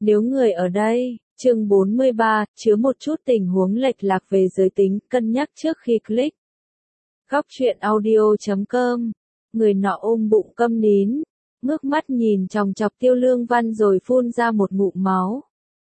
Nếu người ở đây, chương 43, chứa một chút tình huống lệch lạc về giới tính, cân nhắc trước khi click. Góc truyện audio.com. Người nọ ôm bụng câm nín, ngước mắt nhìn chòng chọc Tiêu Lương Văn rồi phun ra một ngụm máu.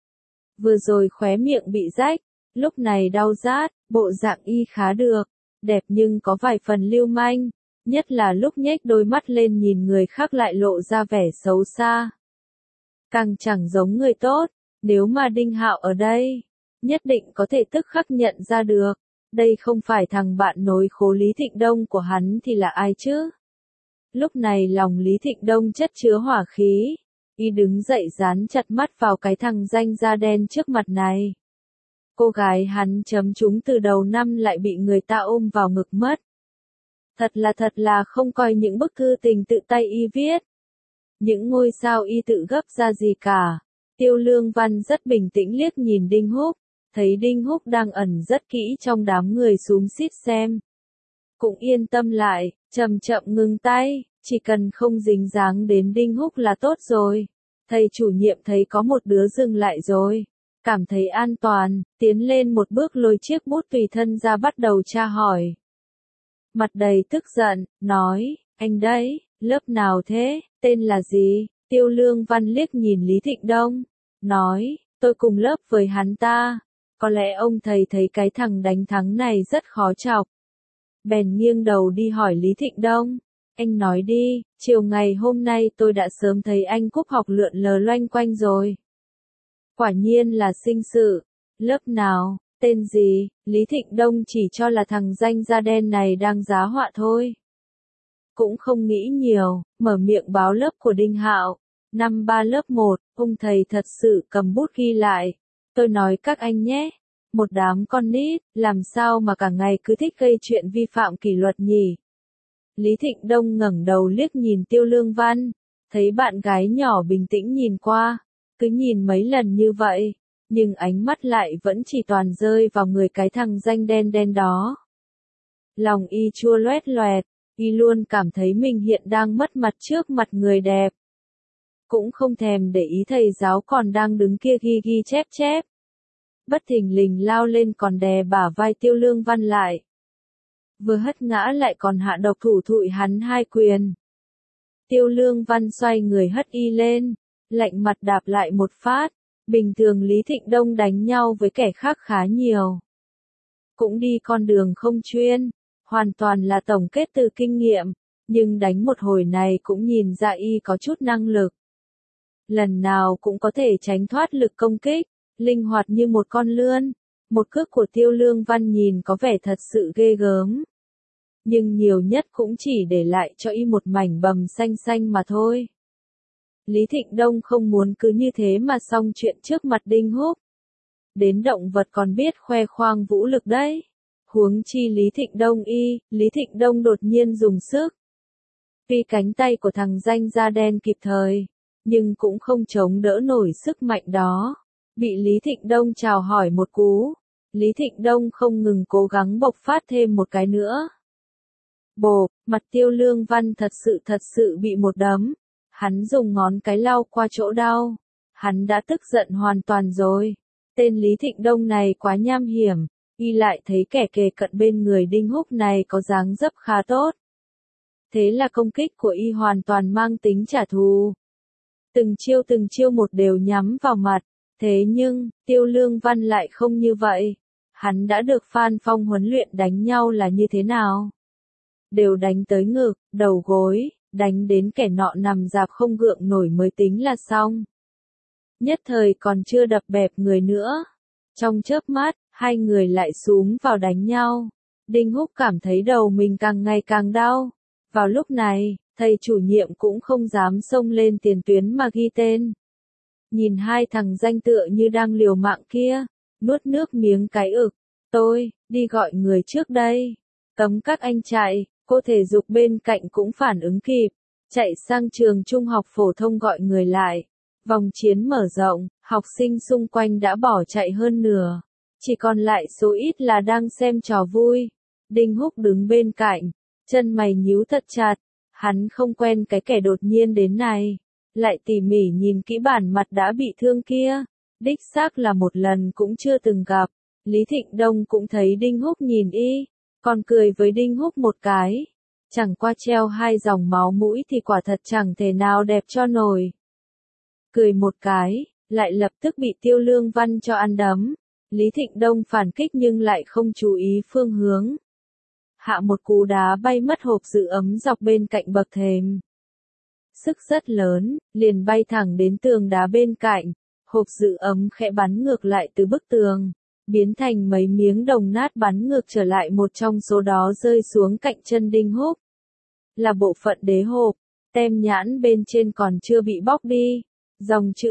Vừa rồi khóe miệng bị rách, lúc này đau rát, bộ dạng y khá được, đẹp nhưng có vài phần lưu manh, nhất là lúc nhếch đôi mắt lên nhìn người khác lại lộ ra vẻ xấu xa. Càng chẳng giống người tốt, nếu mà Đinh Hạo ở đây, nhất định có thể tức khắc nhận ra được, đây không phải thằng bạn nối khố Lý Thịnh Đông của hắn thì là ai chứ? Lúc này lòng Lý Thịnh Đông chất chứa hỏa khí, y đứng dậy dán chặt mắt vào cái thằng danh da đen trước mặt này. Cô gái hắn chấm trúng từ đầu năm lại bị người ta ôm vào ngực mất. Thật là không coi những bức thư tình tự tay y viết. Những ngôi sao y tự gấp ra gì cả. Tiêu Lương Văn rất bình tĩnh liếc nhìn Đinh Húc, thấy Đinh Húc đang ẩn rất kỹ trong đám người xúm xít xem. Cũng yên tâm lại, chậm chậm ngừng tay, chỉ cần không dính dáng đến Đinh Húc là tốt rồi. Thầy chủ nhiệm thấy có một đứa dừng lại rồi, cảm thấy an toàn, tiến lên một bước lôi chiếc bút tùy thân ra bắt đầu tra hỏi. Mặt đầy tức giận, nói, anh đấy, lớp nào thế, tên là gì? Tiêu Lương Văn liếc nhìn Lý Thịnh Đông, nói, tôi cùng lớp với hắn ta, có lẽ ông thầy thấy cái thằng đánh thắng này rất khó chọc. Bèn nghiêng đầu đi hỏi Lý Thịnh Đông, anh nói đi, chiều ngày hôm nay tôi đã sớm thấy anh cúp học lượn lờ loanh quanh rồi. Quả nhiên là sinh sự, lớp nào, tên gì? Lý Thịnh Đông chỉ cho là thằng danh da đen này đang giá họa thôi. Cũng không nghĩ nhiều, mở miệng báo lớp của Đinh Hạo. Năm 3 lớp 1, ông thầy thật sự cầm bút ghi lại. Tôi nói các anh nhé, một đám con nít, làm sao mà cả ngày cứ thích gây chuyện vi phạm kỷ luật nhỉ? Lý Thịnh Đông ngẩng đầu liếc nhìn Tiêu Lương Văn, thấy bạn gái nhỏ bình tĩnh nhìn qua, cứ nhìn mấy lần như vậy, nhưng ánh mắt lại vẫn chỉ toàn rơi vào người cái thằng danh đen đen đó. Lòng y chua loét loẹt, y luôn cảm thấy mình hiện đang mất mặt trước mặt người đẹp. Cũng không thèm để ý thầy giáo còn đang đứng kia ghi ghi chép chép. Bất thình lình lao lên còn đè bả vai Tiêu Lương Văn lại. Vừa hất ngã lại còn hạ độc thủ thụi hắn 2 quyền. Tiêu Lương Văn xoay người hất y lên, lạnh mặt đạp lại một phát. Bình thường Lý Thịnh Đông đánh nhau với kẻ khác khá nhiều. Cũng đi con đường không chuyên, hoàn toàn là tổng kết từ kinh nghiệm, nhưng đánh một hồi này cũng nhìn ra y có chút năng lực. Lần nào cũng có thể tránh thoát lực công kích, linh hoạt như một con lươn. Một cước của Tiêu Lương Văn nhìn có vẻ thật sự ghê gớm. Nhưng nhiều nhất cũng chỉ để lại cho y một mảnh bầm xanh xanh mà thôi. Lý Thịnh Đông không muốn cứ như thế mà xong chuyện trước mặt Đinh Húc. Đến động vật còn biết khoe khoang vũ lực đấy. Huống chi Lý Thịnh Đông đột nhiên dùng sức. Tuy cánh tay của thằng danh da đen kịp thời, nhưng cũng không chống đỡ nổi sức mạnh đó. Bị Lý Thịnh Đông chào hỏi một cú, Lý Thịnh Đông không ngừng cố gắng bộc phát thêm một cái nữa. Bộp, mặt Tiêu Lương Văn thật sự bị một đấm. Hắn dùng ngón cái lau qua chỗ đau. Hắn đã tức giận hoàn toàn rồi. Tên Lý Thịnh Đông này quá nham hiểm. Y lại thấy kẻ kề cận bên người Đinh Húc này có dáng dấp khá tốt. Thế là công kích của y hoàn toàn mang tính trả thù. Từng chiêu một đều nhắm vào mặt. Thế nhưng, Tiêu Lương Văn lại không như vậy. Hắn đã được Phan Phong huấn luyện đánh nhau là như thế nào? Đều đánh tới ngực, đầu gối, đánh đến kẻ nọ nằm rạp không gượng nổi mới tính là xong. Nhất thời còn chưa đập bẹp người nữa. Trong chớp mắt, hai người lại xúm vào đánh nhau. Đinh Húc cảm thấy đầu mình càng ngày càng đau. Vào lúc này, thầy chủ nhiệm cũng không dám xông lên tiền tuyến mà ghi tên. Nhìn hai thằng danh tựa như đang liều mạng kia, nuốt nước miếng cái ực. Tôi, đi gọi người trước đây. Cấm các anh chạy, cô thể dục bên cạnh cũng phản ứng kịp. Chạy sang trường trung học phổ thông gọi người lại. Vòng chiến mở rộng, học sinh xung quanh đã bỏ chạy hơn nửa. Chỉ còn lại số ít là đang xem trò vui. Đinh Húc đứng bên cạnh, chân mày nhíu thật chặt. Hắn không quen cái kẻ đột nhiên đến này. lại tỉ mỉ nhìn kỹ bản mặt đã bị thương kia. Đích xác là một lần cũng chưa từng gặp. Lý Thịnh Đông cũng thấy Đinh Húc nhìn y, còn cười với Đinh Húc một cái. Chẳng qua treo hai dòng máu mũi thì quả thật chẳng thể nào đẹp cho nổi. Cười một cái, lại lập tức bị Tiêu Lương Văn cho ăn đấm. Lý Thịnh Đông phản kích nhưng lại không chú ý phương hướng. Hạ một cú đá bay mất hộp giữ ấm dọc bên cạnh bậc thềm. Sức rất lớn, liền bay thẳng đến tường đá bên cạnh. Hộp giữ ấm khẽ bắn ngược lại từ bức tường, biến thành mấy miếng đồng nát bắn ngược trở lại, một trong số đó rơi xuống cạnh chân Đinh Húc. Là bộ phận đế hộp, tem nhãn bên trên còn chưa bị bóc đi. Dòng chữ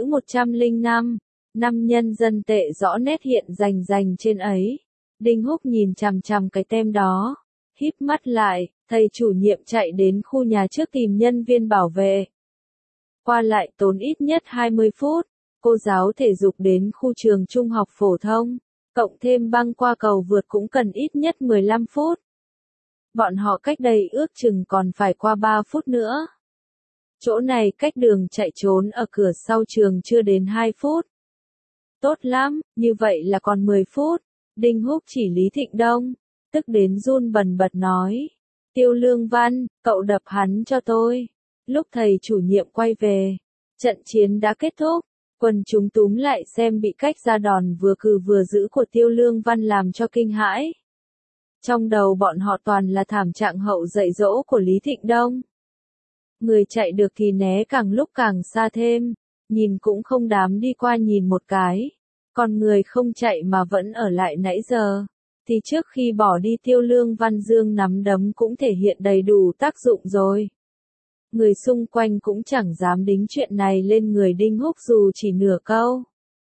105, năm nhân dân tệ rõ nét hiện rành rành trên ấy. Đinh Húc nhìn chằm chằm cái tem đó, híp mắt lại, thầy chủ nhiệm chạy đến khu nhà trước tìm nhân viên bảo vệ. Qua lại tốn ít nhất 20 phút, cô giáo thể dục đến khu trường trung học phổ thông, cộng thêm băng qua cầu vượt cũng cần ít nhất 15 phút. Bọn họ cách đây ước chừng còn phải qua 3 phút nữa. Chỗ này cách đường chạy trốn ở cửa sau trường chưa đến 2 phút. Tốt lắm, như vậy là còn 10 phút. Đinh Húc chỉ Lý Thịnh Đông, tức đến run bần bật nói. Tiêu Lương Văn, cậu đập hắn cho tôi. Lúc thầy chủ nhiệm quay về, trận chiến đã kết thúc. Quần chúng túm lại xem bị cách ra đòn vừa cừ vừa giữ của Tiêu Lương Văn làm cho kinh hãi. Trong đầu bọn họ toàn là thảm trạng hậu dạy dỗ của Lý Thịnh Đông. Người chạy được thì né càng lúc càng xa thêm, nhìn cũng không dám đi qua nhìn một cái. Còn người không chạy mà vẫn ở lại nãy giờ, thì trước khi bỏ đi Tiêu Lương Văn dương nắm đấm cũng thể hiện đầy đủ tác dụng rồi. Người xung quanh cũng chẳng dám đính chuyện này lên người Đinh Húc dù chỉ nửa câu.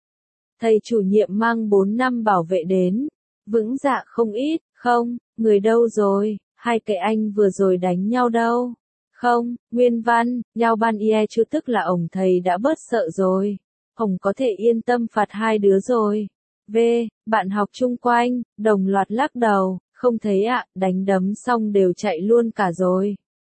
Thầy chủ nhiệm mang 4 năm bảo vệ đến, vững dạ không ít, không, người đâu rồi, hai cái anh vừa rồi đánh nhau đâu. Không, Nguyên Văn, nhau ban ie chưa tức là ổng thầy đã bớt sợ rồi. Ổng có thể yên tâm phạt hai đứa rồi. V, bạn học chung quanh, đồng loạt lắc đầu, không thấy ạ, đánh đấm xong đều chạy luôn cả rồi.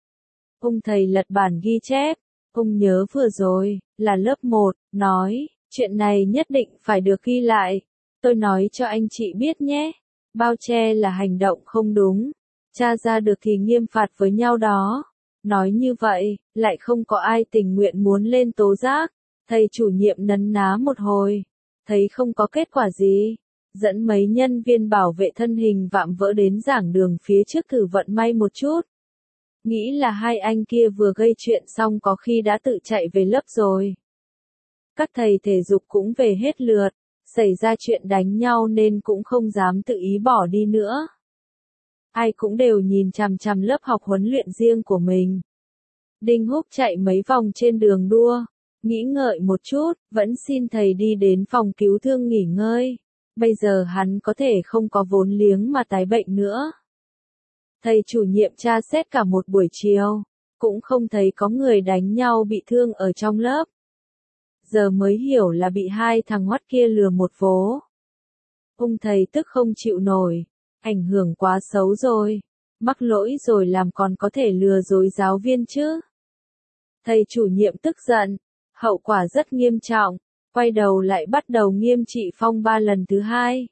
Ông thầy lật bản ghi chép, ông nhớ vừa rồi, là lớp 1, nói, chuyện này nhất định phải được ghi lại. Tôi nói cho anh chị biết nhé, bao che là hành động không đúng, tra ra được thì nghiêm phạt với nhau đó. Nói như vậy, lại không có ai tình nguyện muốn lên tố giác. Thầy chủ nhiệm nấn ná một hồi, thấy không có kết quả gì, dẫn mấy nhân viên bảo vệ thân hình vạm vỡ đến giảng đường phía trước thử vận may một chút. Nghĩ là hai anh kia vừa gây chuyện xong có khi đã tự chạy về lớp rồi. Các thầy thể dục cũng về hết lượt, xảy ra chuyện đánh nhau nên cũng không dám tự ý bỏ đi nữa. Ai cũng đều nhìn chằm chằm lớp học huấn luyện riêng của mình. Đinh Húc chạy mấy vòng trên đường đua, nghĩ ngợi một chút, vẫn xin thầy đi đến phòng cứu thương nghỉ ngơi. Bây giờ hắn có thể không có vốn liếng mà tái bệnh nữa. Thầy chủ nhiệm tra xét cả một buổi chiều, cũng không thấy có người đánh nhau bị thương ở trong lớp. Giờ mới hiểu là bị hai thằng hoắt kia lừa một vố. Ông thầy tức không chịu nổi, ảnh hưởng quá xấu rồi, mắc lỗi rồi làm còn có thể lừa dối giáo viên chứ. Thầy chủ nhiệm tức giận, hậu quả rất nghiêm trọng, quay đầu lại bắt đầu nghiêm trị Phong ba lần thứ hai.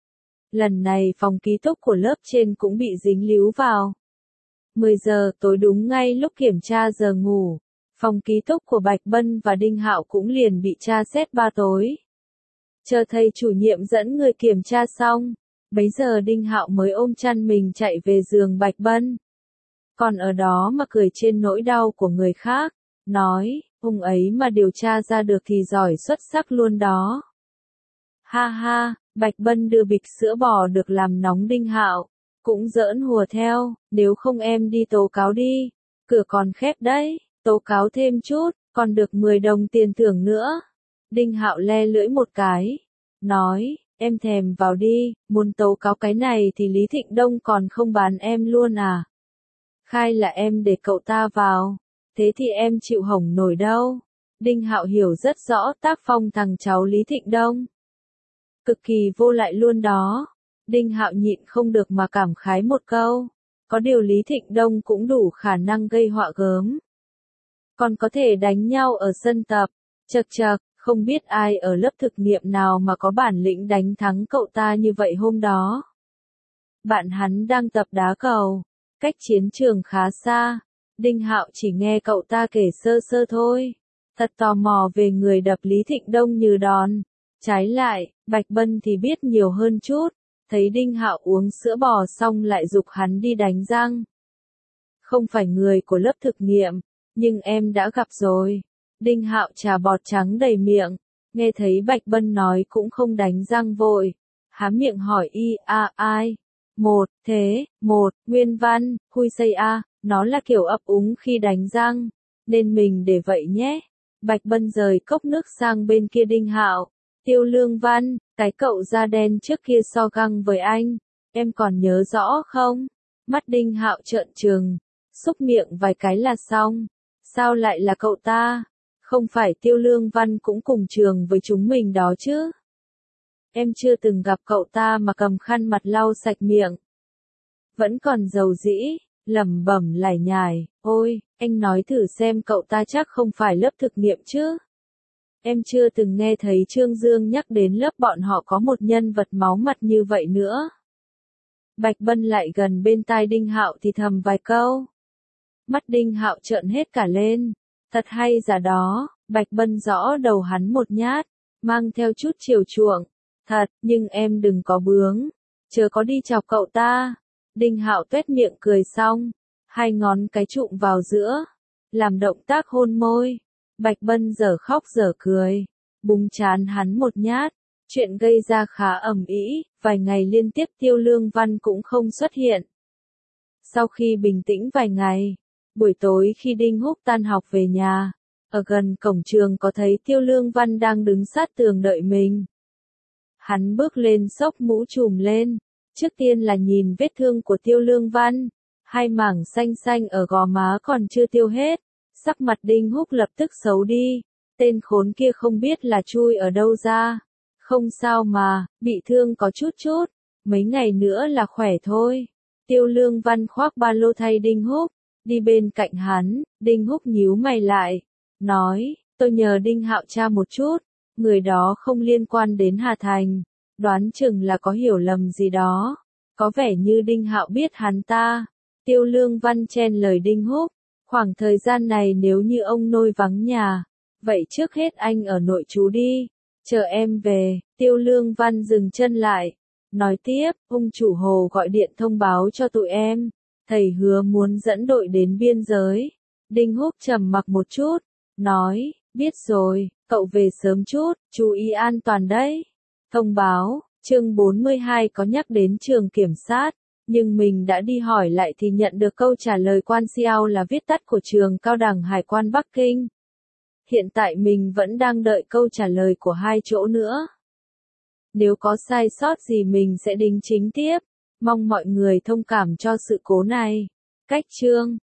Lần này phòng ký túc của lớp trên cũng bị dính líu vào. 10 giờ tối đúng ngay lúc kiểm tra giờ ngủ, phòng ký túc của Bạch Bân và Đinh Hạo cũng liền bị tra xét 3 tối. Chờ thầy chủ nhiệm dẫn người kiểm tra xong, bấy giờ Đinh Hạo mới ôm chăn mình chạy về giường Bạch Bân. Còn ở đó mà cười trên nỗi đau của người khác, nói, ông ấy mà điều tra ra được thì giỏi xuất sắc luôn đó. Ha ha, Bạch Bân đưa bịch sữa bò được làm nóng Đinh Hạo, cũng giỡn hùa theo, nếu không em đi tố cáo đi, cửa còn khép đấy, tố cáo thêm chút, còn được 10 đồng tiền thưởng nữa. Đinh Hạo le lưỡi một cái, nói, em thèm vào đi, muốn tố cáo cái này thì Lý Thịnh Đông còn không bán em luôn à? Khai là em để cậu ta vào, thế thì em chịu hỏng nổi đâu. Đinh Hạo hiểu rất rõ tác phong thằng cháu Lý Thịnh Đông. Cực kỳ vô lại luôn đó. Đinh Hạo nhịn không được mà cảm khái một câu. Có điều Lý Thịnh Đông cũng đủ khả năng gây họa gớm. còn có thể đánh nhau ở sân tập. Chậc chậc, không biết ai ở lớp thực nghiệm nào mà có bản lĩnh đánh thắng cậu ta như vậy hôm đó. Bạn hắn đang tập đá cầu, cách chiến trường khá xa. Đinh Hạo chỉ nghe cậu ta kể sơ sơ thôi. Thật tò mò về người đập Lý Thịnh Đông như đòn. Trái lại, Bạch Bân thì biết nhiều hơn chút. Thấy Đinh Hạo uống sữa bò xong lại giục hắn đi đánh răng. Không phải người của lớp thực nghiệm, nhưng em đã gặp rồi. Đinh Hạo trà bọt trắng đầy miệng. Nghe thấy Bạch Bân nói cũng không đánh răng vội. Há miệng hỏi ai? Nguyên Văn, Hui Xây A, nó là kiểu ấp úng khi đánh răng, nên mình để vậy nhé. Bạch Bân rời cốc nước sang bên kia Đinh Hạo. Tiêu Lương Văn, cái cậu da đen trước kia so găng với anh, em còn nhớ rõ không? Mắt Đinh Hạo trợn trừng, xúc miệng vài cái là xong. Sao lại là cậu ta? Không phải Tiêu Lương Văn cũng cùng trường với chúng mình đó chứ? Em chưa từng gặp cậu ta mà cầm khăn mặt lau sạch miệng. Vẫn còn dầu dĩ, lẩm bẩm lải nhải, ôi, anh nói thử xem cậu ta chắc không phải lớp thực nghiệm chứ. Em chưa từng nghe thấy Trương Dương nhắc đến lớp bọn họ có một nhân vật máu mặt như vậy nữa. Bạch Bân lại gần bên tai Đinh Hạo thì thầm vài câu. Mắt Đinh Hạo trợn hết cả lên. Thật hay giả đó, Bạch Bân rõ đầu hắn một nhát, mang theo chút chiều chuộng. Thật, nhưng em đừng có bướng, chớ có đi chọc cậu ta. Đinh Hạo tuét miệng cười xong, hai ngón cái trụm vào giữa, làm động tác hôn môi. Bạch Bân dở khóc dở cười, búng trán hắn một nhát. Chuyện gây ra khá ầm ĩ, vài ngày liên tiếp Tiêu Lương Văn cũng không xuất hiện. Sau khi bình tĩnh vài ngày, buổi tối khi Đinh Húc tan học về nhà, ở gần cổng trường có thấy Tiêu Lương Văn đang đứng sát tường đợi mình. Hắn bước lên xốc mũ trùm lên, trước tiên là nhìn vết thương của Tiêu Lương Văn, hai mảng xanh xanh ở gò má còn chưa tiêu hết. Sắc mặt Đinh Húc lập tức xấu đi, tên khốn kia không biết là chui ở đâu ra. Không sao mà, bị thương có chút, mấy ngày nữa là khỏe thôi. Tiêu Lương Văn khoác ba lô thay Đinh Húc, đi bên cạnh hắn. Đinh Húc nhíu mày lại, nói, tôi nhờ Đinh Hạo tra một chút, người đó không liên quan đến Hà Thành, đoán chừng là có hiểu lầm gì đó, có vẻ như Đinh Hạo biết hắn ta. Tiêu Lương Văn chen lời Đinh Húc, khoảng thời gian này nếu như ông nôi vắng nhà, vậy trước hết anh ở nội trú đi, chờ em về. Tiêu Lương Văn dừng chân lại, nói tiếp, ông chủ Hồ gọi điện thông báo cho tụi em, thầy hứa muốn dẫn đội đến biên giới. Đinh Húc trầm mặc một chút, nói, biết rồi, cậu về sớm chút, chú ý an toàn đấy. Thông báo, chương 42 có nhắc đến trường kiểm sát, nhưng mình đã đi hỏi lại thì nhận được câu trả lời Quan Xiao là viết tắt của trường Cao đẳng Hải quan Bắc Kinh. Hiện tại mình vẫn đang đợi câu trả lời của hai chỗ nữa. Nếu có sai sót gì mình sẽ đính chính tiếp, mong mọi người thông cảm cho sự cố này. Cách chương